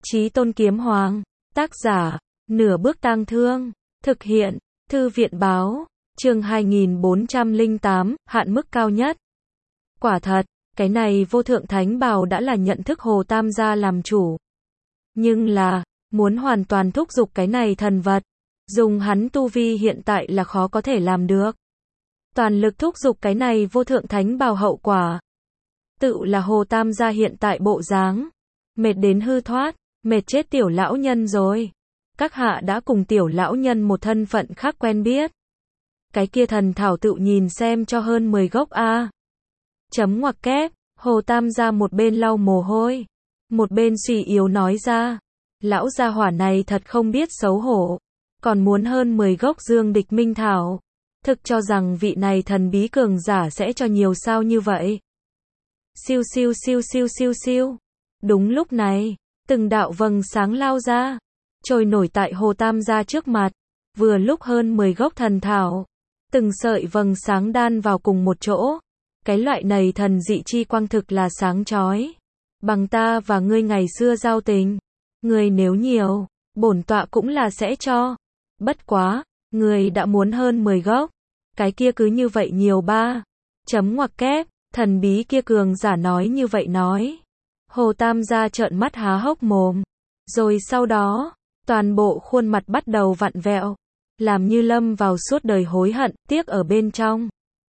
Chí Tôn Kiếm Hoàng, tác giả, Nửa Bước Tang Thương, thực hiện, Thư viện báo, chương 2408, hạn mức cao nhất. Quả thật, cái này vô thượng thánh bào đã là nhận thức Hồ Tam gia làm chủ. Nhưng là, muốn hoàn toàn thúc giục cái này thần vật, dùng hắn tu vi hiện tại là khó có thể làm được. Toàn lực thúc giục cái này vô thượng thánh bào hậu quả. Tự là Hồ Tam gia hiện tại bộ dáng, mệt đến hư thoát, mệt chết tiểu lão nhân rồi. Các hạ đã cùng tiểu lão nhân một thân phận khác quen biết. Cái kia thần thảo tự nhìn xem cho hơn 10 gốc a. Chấm ngoặc kép, Hồ Tam gia một bên lau mồ hôi, một bên suy yếu nói ra. Lão gia hỏa này thật không biết xấu hổ, còn muốn hơn 10 gốc dương địch minh thảo. Thực cho rằng vị này thần bí cường giả sẽ cho nhiều sao như vậy. Siêu siêu siêu siêu siêu siêu. Đúng lúc này, từng đạo vầng sáng lao ra, trôi nổi tại Hồ Tam gia trước mặt, vừa lúc hơn 10 gốc thần thảo. Từng sợi vầng sáng đan vào cùng một chỗ. Cái loại này thần dị chi quang thực là sáng chói. Bằng ta và ngươi ngày xưa giao tình, ngươi nếu nhiều, bổn tọa cũng là sẽ cho. Bất quá, ngươi đã muốn hơn 10 gốc, cái kia cứ như vậy nhiều ba. Chấm ngoặc kép, thần bí kia cường giả nói như vậy nói. Hồ Tam gia trợn mắt há hốc mồm. Rồi sau đó, toàn bộ khuôn mặt bắt đầu vặn vẹo, làm như lâm vào suốt đời hối hận, tiếc ở bên trong.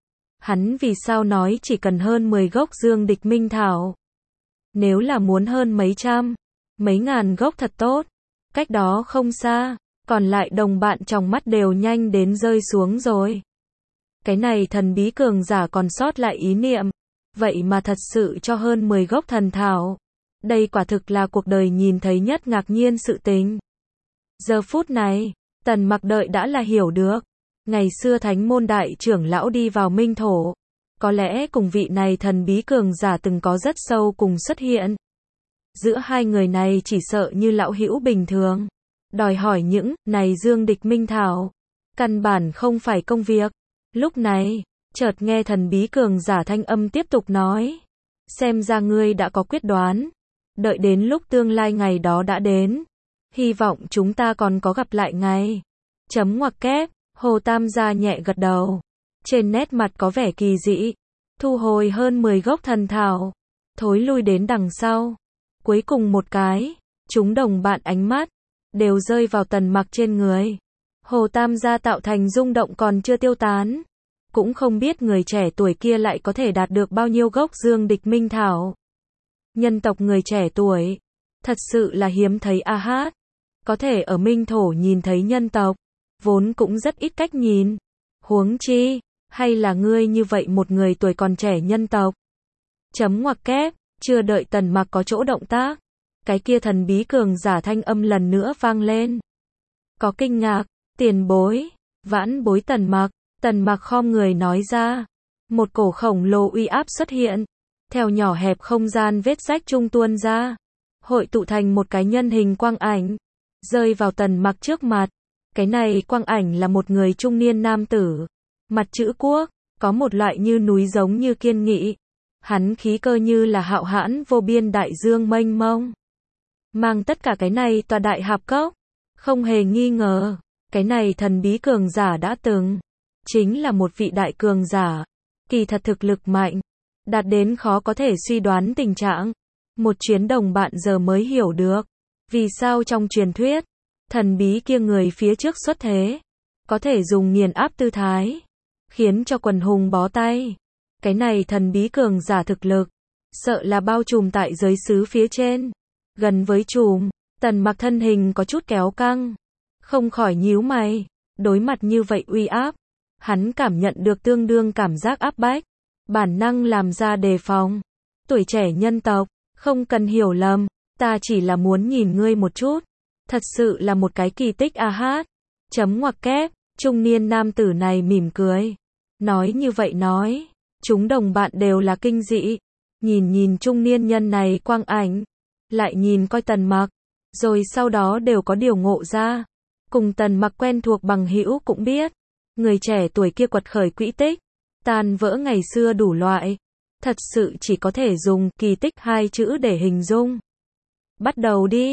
Hắn vì sao nói chỉ cần hơn 10 gốc dương địch minh thảo? Nếu là muốn hơn mấy trăm, mấy ngàn gốc thật tốt. Cách đó không xa, còn lại đồng bạn trong mắt đều nhanh đến rơi xuống rồi. Cái này thần bí cường giả còn sót lại ý niệm, vậy mà thật sự cho hơn 10 gốc thần thảo. Đây quả thực là cuộc đời nhìn thấy nhất ngạc nhiên sự tình. Giờ phút này, Tần Mặc đợi đã là hiểu được. Ngày xưa thánh môn đại trưởng lão đi vào minh thổ, có lẽ cùng vị này thần bí cường giả từng có rất sâu cùng xuất hiện. Giữa hai người này chỉ sợ như lão hữu bình thường. Đòi hỏi những này dương địch minh thảo, căn bản không phải công việc. Lúc này, chợt nghe thần bí cường giả thanh âm tiếp tục nói. Xem ra ngươi đã có quyết đoán. Đợi đến lúc tương lai ngày đó đã đến, hy vọng chúng ta còn có gặp lại ngày. Chấm ngoặc kép, Hồ Tam gia nhẹ gật đầu. Trên nét mặt có vẻ kỳ dị. Thu hồi hơn 10 gốc thần thảo, thối lui đến đằng sau. Cuối cùng một cái, chúng đồng bạn ánh mắt đều rơi vào Tần Mặc trên người. Hồ Tam gia tạo thành rung động còn chưa tiêu tán. Cũng không biết người trẻ tuổi kia lại có thể đạt được bao nhiêu gốc dương địch minh thảo. Nhân tộc người trẻ tuổi, thật sự là hiếm thấy a hát. Có thể ở minh thổ nhìn thấy nhân tộc, vốn cũng rất ít cách nhìn. Huống chi, hay là ngươi như vậy một người tuổi còn trẻ nhân tộc. Chấm ngoặc kép, chưa đợi Tần Mặc có chỗ động tác, cái kia thần bí cường giả thanh âm lần nữa vang lên. Có kinh ngạc, tiền bối, vãn bối Tần Mặc khom người nói ra. Một cổ khổng lồ uy áp xuất hiện, theo nhỏ hẹp không gian vết rách trung tuôn ra, hội tụ thành một cái nhân hình quang ảnh, rơi vào Tần Mặc trước mặt. Cái này quang ảnh là một người trung niên nam tử, mặt chữ quốc, có một loại như núi giống như kiên nghị. Hắn khí cơ như là hạo hãn vô biên đại dương mênh mông. Mang tất cả cái này tòa đại hạp cốc, không hề nghi ngờ, cái này thần bí cường giả đã từng chính là một vị đại cường giả, kỳ thật thực lực mạnh, đạt đến khó có thể suy đoán tình trạng. Một chuyến đồng bạn giờ mới hiểu được, vì sao trong truyền thuyết, thần bí kia người phía trước xuất thế, có thể dùng nghiền áp tư thái, khiến cho quần hùng bó tay. Cái này thần bí cường giả thực lực, sợ là bao trùm tại giới xứ phía trên. Gần với trùm, Tần Mặc thân hình có chút kéo căng, không khỏi nhíu mày. Đối mặt như vậy uy áp, hắn cảm nhận được tương đương cảm giác áp bách, bản năng làm ra đề phòng. Tuổi trẻ nhân tộc, không cần hiểu lầm, ta chỉ là muốn nhìn ngươi một chút. Thật sự là một cái kỳ tích a hát. Chấm ngoặc kép, trung niên nam tử này mỉm cười. Nói như vậy nói, chúng đồng bạn đều là kinh dị. Nhìn trung niên nhân này quang ảnh, lại nhìn coi Tần Mặc, rồi sau đó đều có điều ngộ ra. Cùng Tần Mặc quen thuộc bằng hữu cũng biết, người trẻ tuổi kia quật khởi quỹ tích, tan vỡ ngày xưa đủ loại. Thật sự chỉ có thể dùng kỳ tích hai chữ để hình dung. Bắt đầu đi.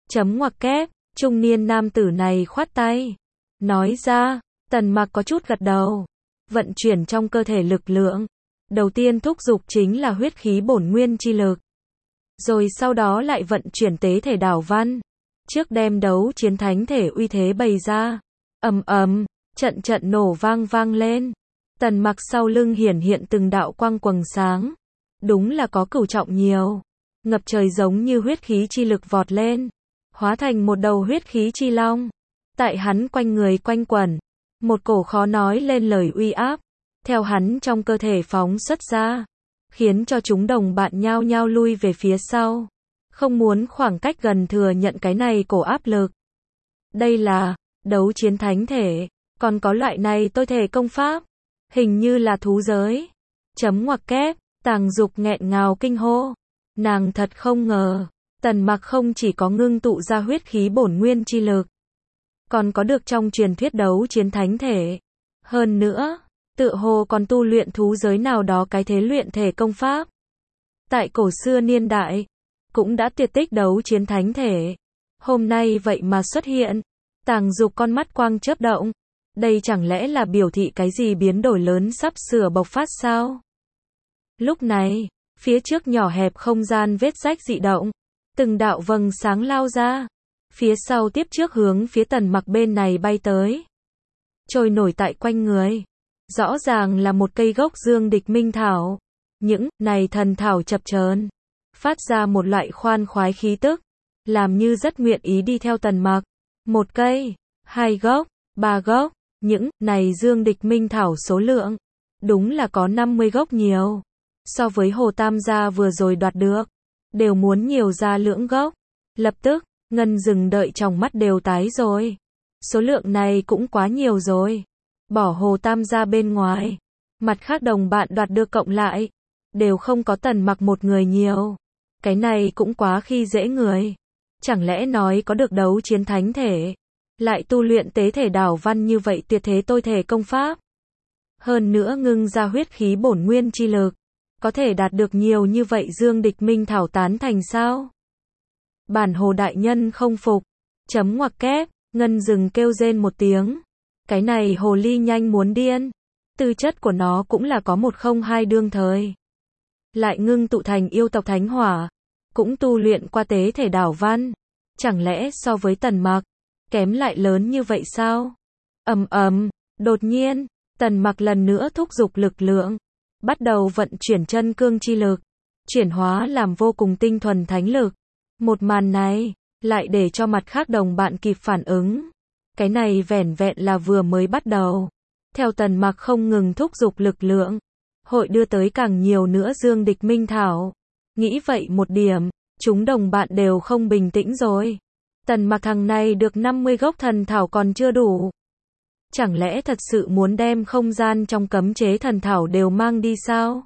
Chấm ngoặc kép, trung niên nam tử này khoát tay. Nói ra, Tần Mặc có chút gật đầu. Vận chuyển trong cơ thể lực lượng. Đầu tiên thúc giục chính là huyết khí bổn nguyên chi lực. Rồi sau đó lại vận chuyển tế thể đảo văn. Trước đem đấu chiến thánh thể uy thế bày ra. Ầm ầm, trận trận nổ vang vang lên. Tần Mặc sau lưng hiển hiện từng đạo quang quầng sáng. Đúng là có cửu trọng nhiều. Ngập trời giống như huyết khí chi lực vọt lên. Hóa thành một đầu huyết khí chi long. Tại hắn quanh người quanh quẩn. Một cổ khó nói lên lời uy áp. Theo hắn trong cơ thể phóng xuất ra. Khiến cho chúng đồng bạn nhao nhao lui về phía sau. Không muốn khoảng cách gần thừa nhận cái này cổ áp lực. Đây là đấu chiến thánh thể. Còn có loại này tôi thể công pháp. Hình như là thú giới. Chấm ngoặc kép, Tàng Dục nghẹn ngào kinh hô. Nàng thật không ngờ. Tần Mặc không chỉ có ngưng tụ ra huyết khí bổn nguyên chi lực. Còn có được trong truyền thuyết đấu chiến thánh thể. Hơn nữa, tựa hồ còn tu luyện thú giới nào đó cái thế luyện thể công pháp. Tại cổ xưa niên đại, cũng đã tuyệt tích đấu chiến thánh thể. Hôm nay vậy mà xuất hiện. Tàng Dục con mắt quang chớp động. Đây chẳng lẽ là biểu thị cái gì biến đổi lớn sắp sửa bộc phát sao? Lúc này, phía trước nhỏ hẹp không gian vết rách dị động. Từng đạo vầng sáng lao ra. Phía sau tiếp trước hướng phía Tần Mặc bên này bay tới. Trôi nổi tại quanh người. Rõ ràng là một cây gốc dương địch minh thảo. Những này thần thảo chập chờn, phát ra một loại khoan khoái khí tức. Làm như rất nguyện ý đi theo Tần Mặc. Một cây, hai gốc, ba gốc. Những này dương địch minh thảo số lượng. Đúng là có 50 gốc nhiều. So với Hồ Tam gia vừa rồi đoạt được. Đều muốn nhiều ra lưỡng gốc. Lập tức, Ngân Dừng đợi trong mắt đều tái rồi. Số lượng này cũng quá nhiều rồi. Bỏ Hồ Tam gia bên ngoài. Mặt khác đồng bạn đoạt được cộng lại. Đều không có Tần Mặc một người nhiều. Cái này cũng quá khi dễ người. Chẳng lẽ nói có được đấu chiến thánh thể. Lại tu luyện tế thể đảo văn như vậy tuyệt thế tôi thể công pháp. Hơn nữa ngưng ra huyết khí bổn nguyên chi lực. Có thể đạt được nhiều như vậy dương địch minh thảo tán thành sao? Bản Hồ đại nhân không phục. Chấm ngoặc kép, Ngân Dừng kêu rên một tiếng. Cái này hồ ly nhanh muốn điên. Tư chất của nó cũng là có 102 đương thời. Lại ngưng tụ thành yêu tộc thánh hỏa. Cũng tu luyện qua tế thể đảo văn. Chẳng lẽ so với Tần Mặc, kém lại lớn như vậy sao? Ầm ầm, đột nhiên, Tần Mặc lần nữa thúc giục lực lượng. Bắt đầu vận chuyển chân cương chi lực. Chuyển hóa làm vô cùng tinh thuần thánh lực. Một màn này, lại để cho mặt khác đồng bạn kịp phản ứng. Cái này vẻn vẹn là vừa mới bắt đầu. Theo Tần Mặc không ngừng thúc giục lực lượng. Hội đưa tới càng nhiều nữa dương địch minh thảo. Nghĩ vậy một điểm, chúng đồng bạn đều không bình tĩnh rồi. Tần Mặc thằng này được 50 gốc thần thảo còn chưa đủ. Chẳng lẽ thật sự muốn đem không gian trong cấm chế thần thảo đều mang đi sao?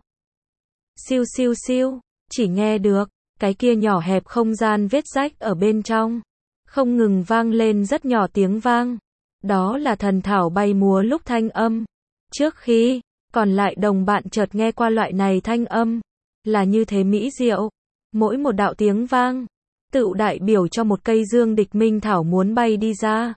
Siêu siêu siêu, chỉ nghe được, cái kia nhỏ hẹp không gian vết rách ở bên trong. Không ngừng vang lên rất nhỏ tiếng vang. Đó là thần thảo bay múa lúc thanh âm. Trước khi, còn lại đồng bạn chợt nghe qua loại này thanh âm. Là như thế mỹ diệu. Mỗi một đạo tiếng vang, tựu đại biểu cho một cây dương địch minh thảo muốn bay đi ra.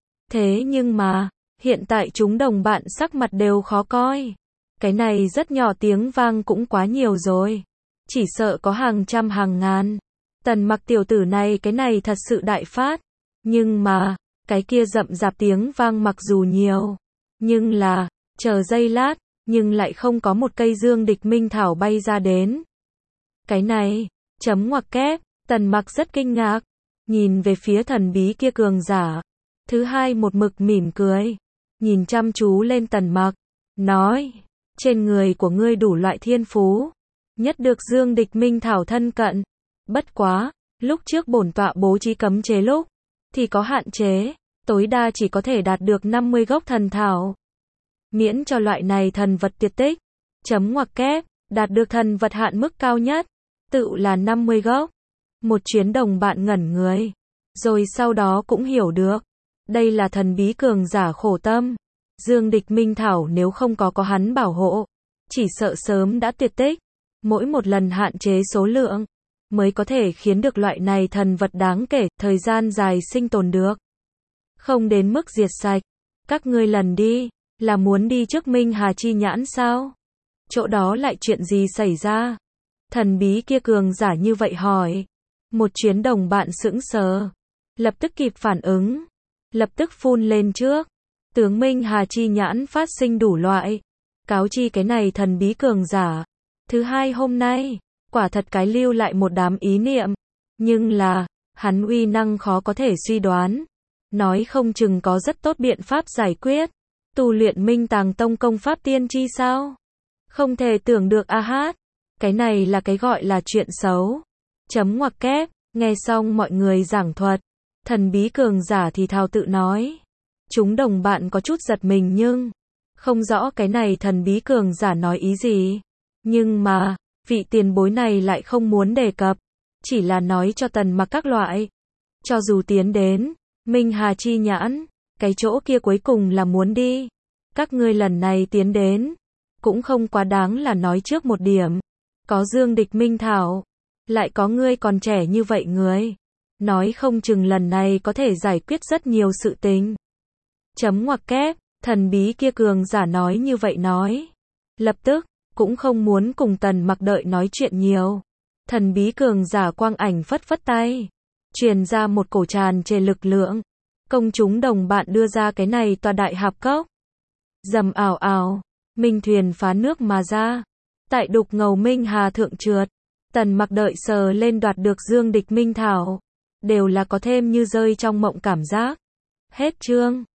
Thế nhưng mà, hiện tại chúng đồng bạn sắc mặt đều khó coi. Cái này rất nhỏ tiếng vang cũng quá nhiều rồi. Chỉ sợ có hàng trăm hàng ngàn. Tần Mặc tiểu tử này cái này thật sự đại phát. Nhưng mà, cái kia rậm rạp tiếng vang mặc dù nhiều. Nhưng là, chờ giây lát, nhưng lại không có một cây dương địch minh thảo bay ra đến. Cái này, chấm ngoặc kép, Tần Mặc rất kinh ngạc. Nhìn về phía thần bí kia cường giả. Thứ hai một mực mỉm cười. Nhìn chăm chú lên Tần Mặc. Nói, trên người của ngươi đủ loại thiên phú. Nhất được dương địch minh thảo thân cận. Bất quá, lúc trước bổn tọa bố trí cấm chế lúc, thì có hạn chế. Tối đa chỉ có thể đạt được 50 gốc thần thảo. Miễn cho loại này thần vật tuyệt tích. Chấm ngoặc kép, đạt được thần vật hạn mức cao nhất. Tự là 50 gốc. Một chuyến đồng bạn ngẩn người. Rồi sau đó cũng hiểu được. Đây là thần bí cường giả khổ tâm. Dương địch minh thảo nếu không có hắn bảo hộ. Chỉ sợ sớm đã tuyệt tích. Mỗi một lần hạn chế số lượng. mới có thể khiến được loại này thần vật đáng kể, thời gian dài sinh tồn được. Không đến mức diệt sạch. Các ngươi lần đi, là muốn đi trước Minh Hà chi nhãn sao? Chỗ đó lại chuyện gì xảy ra? Thần bí kia cường giả như vậy hỏi. Một chuyến đồng bạn sững sờ. Lập tức kịp phản ứng. Lập tức phun lên trước. Tướng Minh Hà chi nhãn phát sinh đủ loại. Cáo chi cái này thần bí cường giả. Thứ hai hôm nay, quả thật cái lưu lại một đám ý niệm. Nhưng là, hắn uy năng khó có thể suy đoán. Nói không chừng có rất tốt biện pháp giải quyết. Tu luyện Minh Tàng Tông công pháp tiên tri sao? Không thể tưởng được a hát. Cái này là cái gọi là chuyện xấu. Chấm ngoặc kép, nghe xong mọi người giảng thuật. Thần bí cường giả thì thào tự nói. Chúng đồng bạn có chút giật mình nhưng không rõ cái này thần bí cường giả nói ý gì. Nhưng mà, vị tiền bối này lại không muốn đề cập. Chỉ là nói cho Tần Mặc các loại. Cho dù tiến đến Minh Hà chi nhãn, cái chỗ kia cuối cùng là muốn đi. Các ngươi lần này tiến đến, cũng không quá đáng là nói trước một điểm. Có Dương Địch Minh Thảo, lại có ngươi còn trẻ như vậy người. Nói không chừng lần này có thể giải quyết rất nhiều sự tình. Chấm ngoặc kép, thần bí kia cường giả nói như vậy nói. Lập tức, cũng không muốn cùng Tần Mặc đợi nói chuyện nhiều. Thần bí cường giả quang ảnh phất phất tay. Truyền ra một cổ tràn trề lực lượng. Công chúng đồng bạn đưa ra cái này tòa đại hạp cốc. Dầm ảo ảo, minh thuyền phá nước mà ra. Tại đục ngầu Minh Hà thượng trượt. Tần Mặc đợi sờ lên đoạt được Dương Địch Minh Thảo. Đều là có thêm như rơi trong mộng cảm giác. Hết chương.